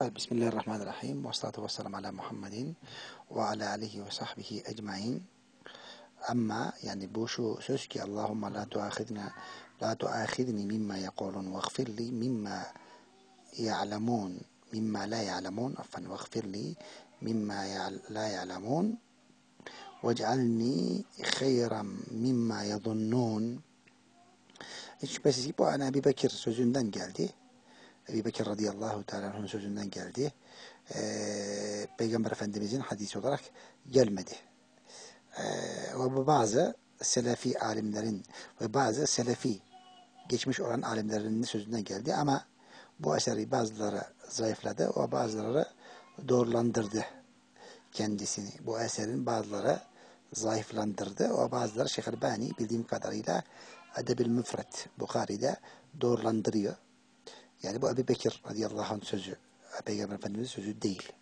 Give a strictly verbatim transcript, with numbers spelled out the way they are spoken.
Bismillahirrahmanirrahim. Ve salatu ve selamu ala Muhammedin ve ala alihi ve sahbihi ecmain. Ama yani bu şu söz ki Allahümme la tuahidna la tuahidni mimma yekulun ve gfirli mimma ya'lemun mimma la ya'lemun affen ve gfirli mimma la ya'lemun vec'alni khayran mimma yazunnun. Hiç şüphesiz ki bu ana Ebu Bekir sözünden geldi. Ebu Bekir radıyallahu teala'nın sözünden geldi. Ee, Peygamber Efendimizin hadisi olarak gelmedi. Ee, ve bazı selefi alimlerin ve bazı selefi geçmiş olan alimlerin sözünden geldi ama bu eseri bazıları zayıfladı ve bazıları doğrulandırdı kendisini. Bu eserin bazıları zayıflandırdı ve bazıları Şeyh Albani bildiğim kadarıyla Edebil Müfret Bukhari'de doğrulandırıyor. Yani bu Ebu Bekir radıyallahu anh sözü, Peygamber Efendimiz'in sözü değil.